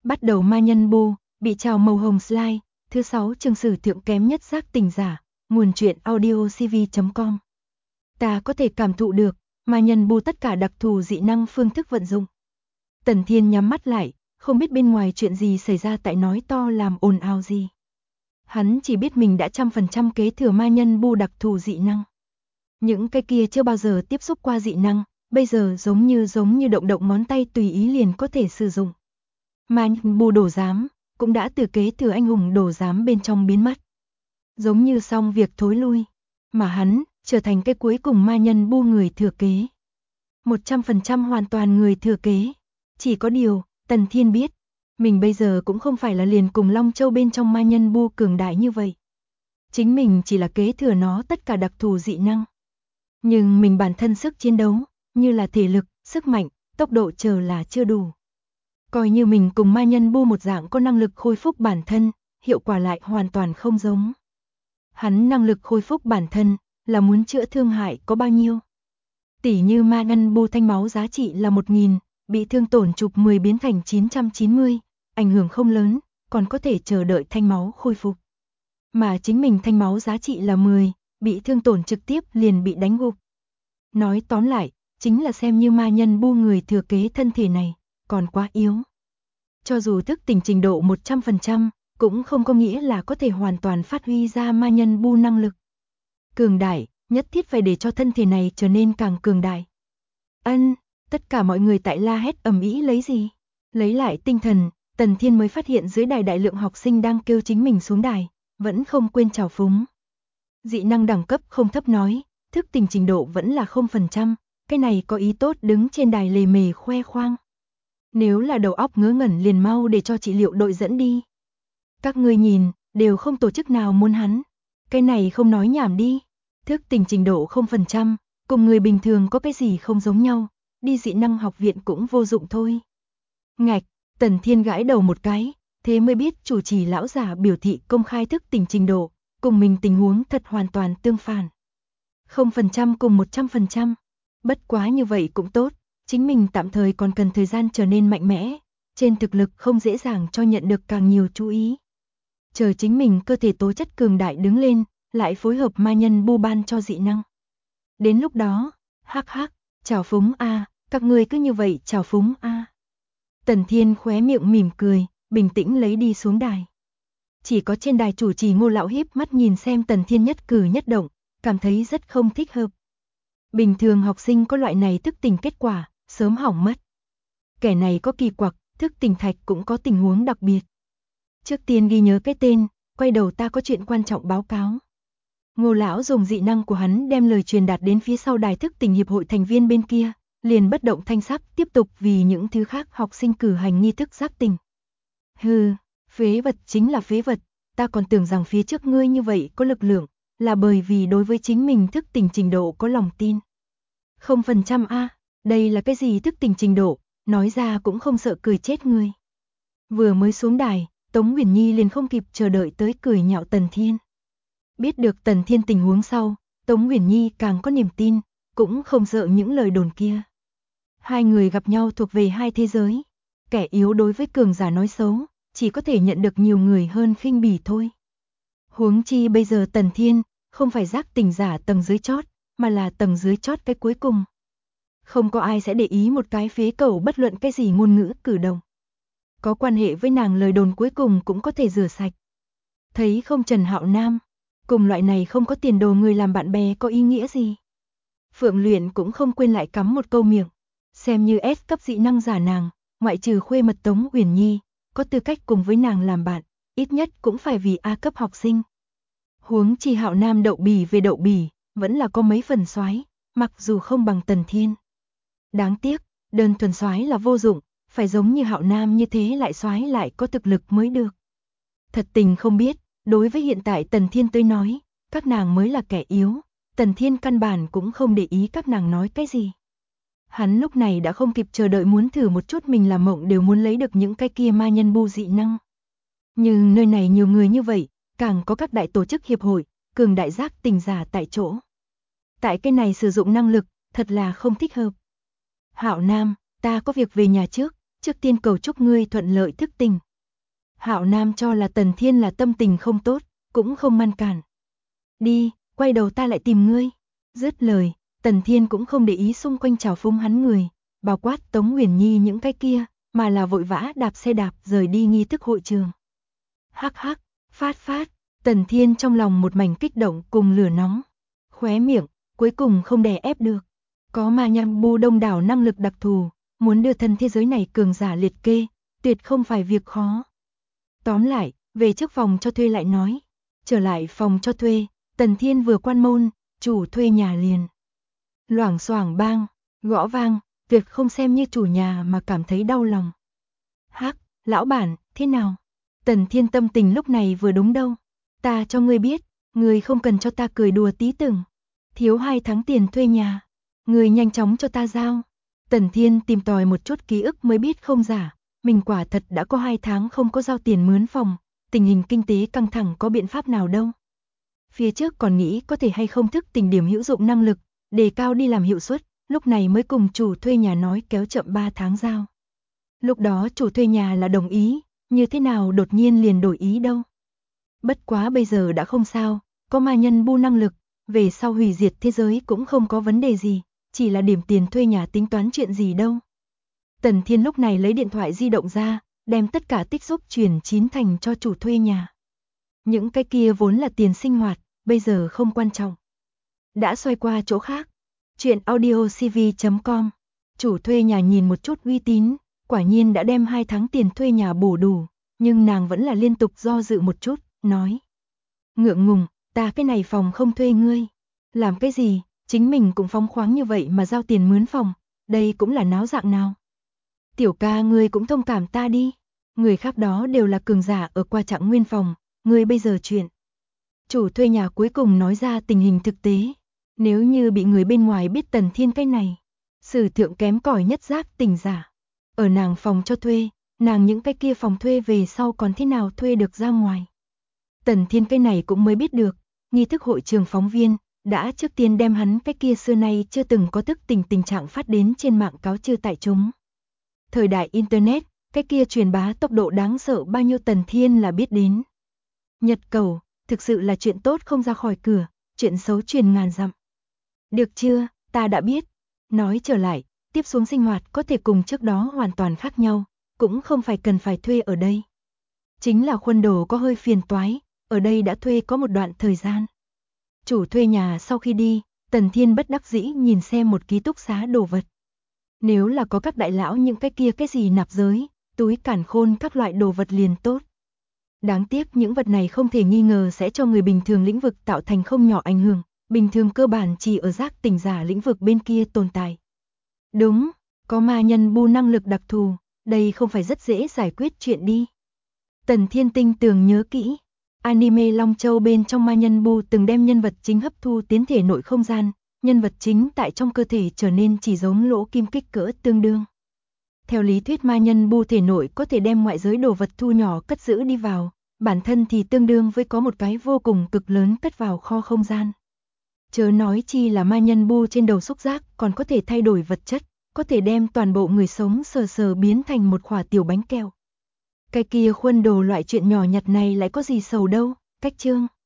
Bắt đầu ma nhân bu, bị trào màu hồng slide, thứ 6 chương sử thượng kém nhất giác tỉnh giả, nguồn truyện audio cv.com. Ta có thể cảm thụ được, ma nhân bu tất cả đặc thù dị năng phương thức vận dụng. Tần Thiên nhắm mắt lại, không biết bên ngoài chuyện gì xảy ra tại nói to làm ồn ào gì. Hắn chỉ biết mình đã 100% kế thừa ma nhân bu đặc thù dị năng. Những cái kia chưa bao giờ tiếp xúc qua dị năng, bây giờ giống như động động ngón tay tùy ý liền có thể sử dụng. Ma nhân bu đổ giám, cũng đã từ kế thừa anh hùng đổ giám bên trong biến mất. Giống như xong việc thối lui, mà hắn trở thành cái cuối cùng ma nhân bu người thừa kế. 100% hoàn toàn người thừa kế. Chỉ có điều, Tần Thiên biết, mình bây giờ cũng không phải là liền cùng Long Châu bên trong ma nhân bu cường đại như vậy. Chính mình chỉ là kế thừa nó tất cả đặc thù dị năng. Nhưng mình bản thân sức chiến đấu, như là thể lực, sức mạnh, tốc độ chờ là chưa đủ. Coi như mình cùng ma nhân bu một dạng có năng lực khôi phục bản thân, hiệu quả lại hoàn toàn không giống. Hắn năng lực khôi phục bản thân, là muốn chữa thương hại có bao nhiêu. Tỉ như ma nhân bu thanh máu giá trị là 1000, bị thương tổn chục 10 biến thành 990, ảnh hưởng không lớn, còn có thể chờ đợi thanh máu khôi phục. Mà chính mình thanh máu giá trị là 10, bị thương tổn trực tiếp liền bị đánh gục. Nói tóm lại, chính là xem như ma nhân bu người thừa kế thân thể này, còn quá yếu. Cho dù thức tỉnh trình độ 100%, cũng không có nghĩa là có thể hoàn toàn phát huy ra ma nhân bu năng lực. Cường đại, nhất thiết phải để cho thân thể này trở nên càng cường đại. Tất cả mọi người tại la hét ầm ĩ lấy gì? Lấy lại tinh thần, Tần Thiên mới phát hiện dưới đài đại lượng học sinh đang kêu chính mình xuống đài, vẫn không quên chào phúng. Dị năng đẳng cấp không thấp nói, thức tỉnh trình độ vẫn là 0%, cái này có ý tốt đứng trên đài lề mề khoe khoang. Nếu là đầu óc ngớ ngẩn liền mau để cho trị liệu đội dẫn đi. Các ngươi nhìn, đều không tổ chức nào muốn hắn. Cái này không nói nhảm đi. Thức tỉnh trình độ 0%, cùng người bình thường có cái gì không giống nhau, đi dị năng học viện cũng vô dụng thôi. Ngạch, Tần Thiên gãi đầu một cái, thế mới biết chủ trì lão giả biểu thị công khai thức tỉnh trình độ, cùng mình tình huống thật hoàn toàn tương phản. 0% cùng 100%, bất quá như vậy cũng tốt, chính mình tạm thời còn cần thời gian trở nên mạnh mẽ, trên thực lực không dễ dàng cho nhận được càng nhiều chú ý. Chờ chính mình cơ thể tố chất cường đại đứng lên, lại phối hợp ma nhân bu ban cho dị năng. Đến lúc đó, hắc hắc, chào phúng a, các ngươi cứ như vậy chào phúng a. Tần Thiên khóe miệng mỉm cười, bình tĩnh lấy đi xuống đài. Chỉ có trên đài chủ trì Ngô lão híp mắt nhìn xem Tần Thiên nhất cử nhất động, cảm thấy rất không thích hợp. Bình thường học sinh có loại này thức tỉnh kết quả, sớm hỏng mất. Kẻ này có kỳ quặc, thức tỉnh thạch cũng có tình huống đặc biệt. Trước tiên ghi nhớ cái tên, quay đầu ta có chuyện quan trọng báo cáo. Ngô lão dùng dị năng của hắn đem lời truyền đạt đến phía sau đài thức tỉnh hiệp hội thành viên bên kia, liền bất động thanh sắc tiếp tục vì những thứ khác học sinh cử hành nghi thức giác tỉnh. Hừ, phế vật chính là phế vật, ta còn tưởng rằng phía trước ngươi như vậy có lực lượng, là bởi vì đối với chính mình thức tỉnh trình độ có lòng tin. 0% a, đây là cái gì thức tỉnh trình độ, nói ra cũng không sợ cười chết ngươi. Vừa mới xuống đài, Tống Uyển Nhi liền không kịp chờ đợi tới cười nhạo Tần Thiên. Biết được Tần Thiên tình huống sau, Tống Uyển Nhi càng có niềm tin, cũng không sợ những lời đồn kia. Hai người gặp nhau thuộc về hai thế giới, kẻ yếu đối với cường giả nói xấu, chỉ có thể nhận được nhiều người hơn khinh bỉ thôi. Huống chi bây giờ Tần Thiên, không phải giác tỉnh giả tầng dưới chót, mà là tầng dưới chót cái cuối cùng. Không có ai sẽ để ý một cái phế cẩu bất luận cái gì ngôn ngữ cử động. Có quan hệ với nàng lời đồn cuối cùng cũng có thể rửa sạch. Thấy không Trần Hạo Nam, cùng loại này không có tiền đồ người làm bạn bè có ý nghĩa gì. Phượng Luyện cũng không quên lại cắm một câu miệng, xem như S cấp dị năng giả nàng, ngoại trừ khuê mật Tống Uyển Nhi, có tư cách cùng với nàng làm bạn, ít nhất cũng phải vì A cấp học sinh. Huống chi Hạo Nam đậu bỉ về đậu bỉ, vẫn là có mấy phần soái, mặc dù không bằng Tần Thiên. Đáng tiếc, đơn thuần soái là vô dụng, phải giống như Hạo Nam như thế lại soái lại có thực lực mới được. Thật tình không biết, đối với hiện tại Tần Thiên tới nói, các nàng mới là kẻ yếu, Tần Thiên căn bản cũng không để ý các nàng nói cái gì. Hắn lúc này đã không kịp chờ đợi muốn thử một chút mình làm mộng đều muốn lấy được những cái kia ma nhân bu dị năng. Nhưng nơi này nhiều người như vậy, càng có các đại tổ chức hiệp hội, cường đại giác tỉnh giả tại chỗ. Tại cái này sử dụng năng lực, thật là không thích hợp. Hạo Nam, ta có việc về nhà trước, trước tiên cầu chúc ngươi thuận lợi thức tỉnh. Hạo Nam cho là Tần Thiên là tâm tình không tốt, cũng không ngăn cản. Đi, quay đầu ta lại tìm ngươi. Dứt lời, Tần Thiên cũng không để ý xung quanh trào phúng hắn người, bao quát Tống Huyền Nhi những cái kia, mà là vội vã đạp xe đạp rời đi nghi thức hội trường. Hắc hắc, phát, Tần Thiên trong lòng một mảnh kích động cùng lửa nóng. Khóe miệng, cuối cùng không đè ép được. Có ma nham bu đông đảo năng lực đặc thù, muốn đưa thân thế giới này cường giả liệt kê, tuyệt không phải việc khó. Tóm lại, về trước phòng cho thuê lại nói. Trở lại phòng cho thuê, Tần Thiên vừa quan môn, chủ thuê nhà liền. Loảng xoảng bang, gõ vang, tuyệt không xem như chủ nhà mà cảm thấy đau lòng. Hắc, lão bản, thế nào? Tần Thiên tâm tình lúc này vừa đúng đâu. Ta cho ngươi biết, ngươi không cần cho ta cười đùa tí tưởng. Thiếu 2 tháng tiền thuê nhà. Ngươi nhanh chóng cho ta giao. Tần Thiên tìm tòi một chút ký ức mới biết không giả. Mình quả thật đã có 2 tháng không có giao tiền mướn phòng. Tình hình kinh tế căng thẳng có biện pháp nào đâu. Phía trước còn nghĩ có thể hay không thức tỉnh điểm hữu dụng năng lực, đề cao đi làm hiệu suất, lúc này mới cùng chủ thuê nhà nói kéo chậm 3 tháng giao. Lúc đó chủ thuê nhà là đồng ý, như thế nào đột nhiên liền đổi ý đâu. Bất quá bây giờ đã không sao, có ma nhân bu năng lực, về sau hủy diệt thế giới cũng không có vấn đề gì, chỉ là điểm tiền thuê nhà tính toán chuyện gì đâu. Tần Thiên lúc này lấy điện thoại di động ra, đem tất cả tích xúc chuyển 9 thành cho chủ thuê nhà. Những cái kia vốn là tiền sinh hoạt, bây giờ không quan trọng. Đã xoay qua chỗ khác. Chuyện audiocv.com. Chủ thuê nhà nhìn một chút uy tín, quả nhiên đã đem 2 tháng tiền thuê nhà bổ đủ, nhưng nàng vẫn là liên tục do dự một chút, nói. Ngượng ngùng, ta cái này phòng không thuê ngươi. Làm cái gì, chính mình cũng phóng khoáng như vậy mà giao tiền mướn phòng, đây cũng là náo dạng nào. Tiểu ca ngươi cũng thông cảm ta đi, người khác đó đều là cường giả ở qua trạng nguyên phòng, ngươi bây giờ chuyện. Chủ thuê nhà cuối cùng nói ra tình hình thực tế, nếu như bị người bên ngoài biết Tần Thiên cái này, sử thượng kém cỏi nhất giác tỉnh giả. Ở nàng phòng cho thuê, nàng những cái kia phòng thuê về sau còn thế nào thuê được ra ngoài. Tần Thiên cái này cũng mới biết được, nghi thức hội trường phóng viên, đã trước tiên đem hắn cái kia xưa nay chưa từng có thức tỉnh tình trạng phát đến trên mạng cáo trừ tại chúng. Thời đại Internet, cái kia truyền bá tốc độ đáng sợ bao nhiêu Tần Thiên là biết đến. Nhật cầu, thực sự là chuyện tốt không ra khỏi cửa, chuyện xấu truyền ngàn dặm. Được chưa, ta đã biết. Nói trở lại, tiếp xuống sinh hoạt có thể cùng trước đó hoàn toàn khác nhau, cũng không phải cần phải thuê ở đây. Chính là khuôn đồ có hơi phiền toái, ở đây đã thuê có một đoạn thời gian. Chủ thuê nhà sau khi đi, Tần Thiên bất đắc dĩ nhìn xem một ký túc xá đồ vật. Nếu là có các đại lão những cái kia cái gì nạp giới, túi cản khôn các loại đồ vật liền tốt. Đáng tiếc những vật này không thể nghi ngờ sẽ cho người bình thường lĩnh vực tạo thành không nhỏ ảnh hưởng, bình thường cơ bản chỉ ở giác tỉnh giả lĩnh vực bên kia tồn tại. Đúng, có ma nhân bu năng lực đặc thù, đây không phải rất dễ giải quyết chuyện đi. Tần Thiên tinh tường nhớ kỹ, anime Long Châu bên trong ma nhân bu từng đem nhân vật chính hấp thu tiến thể nội không gian, nhân vật chính tại trong cơ thể trở nên chỉ giống lỗ kim kích cỡ tương đương. Theo lý thuyết ma nhân bu thể nội có thể đem ngoại giới đồ vật thu nhỏ cất giữ đi vào, bản thân thì tương đương với có một cái vô cùng cực lớn cất vào kho không gian. Chớ nói chi là ma nhân bu trên đầu xúc giác còn có thể thay đổi vật chất, có thể đem toàn bộ người sống sờ sờ biến thành một quả tiểu bánh kẹo. Cái kia khuôn đồ loại chuyện nhỏ nhặt này lại có gì sầu đâu, cách chương.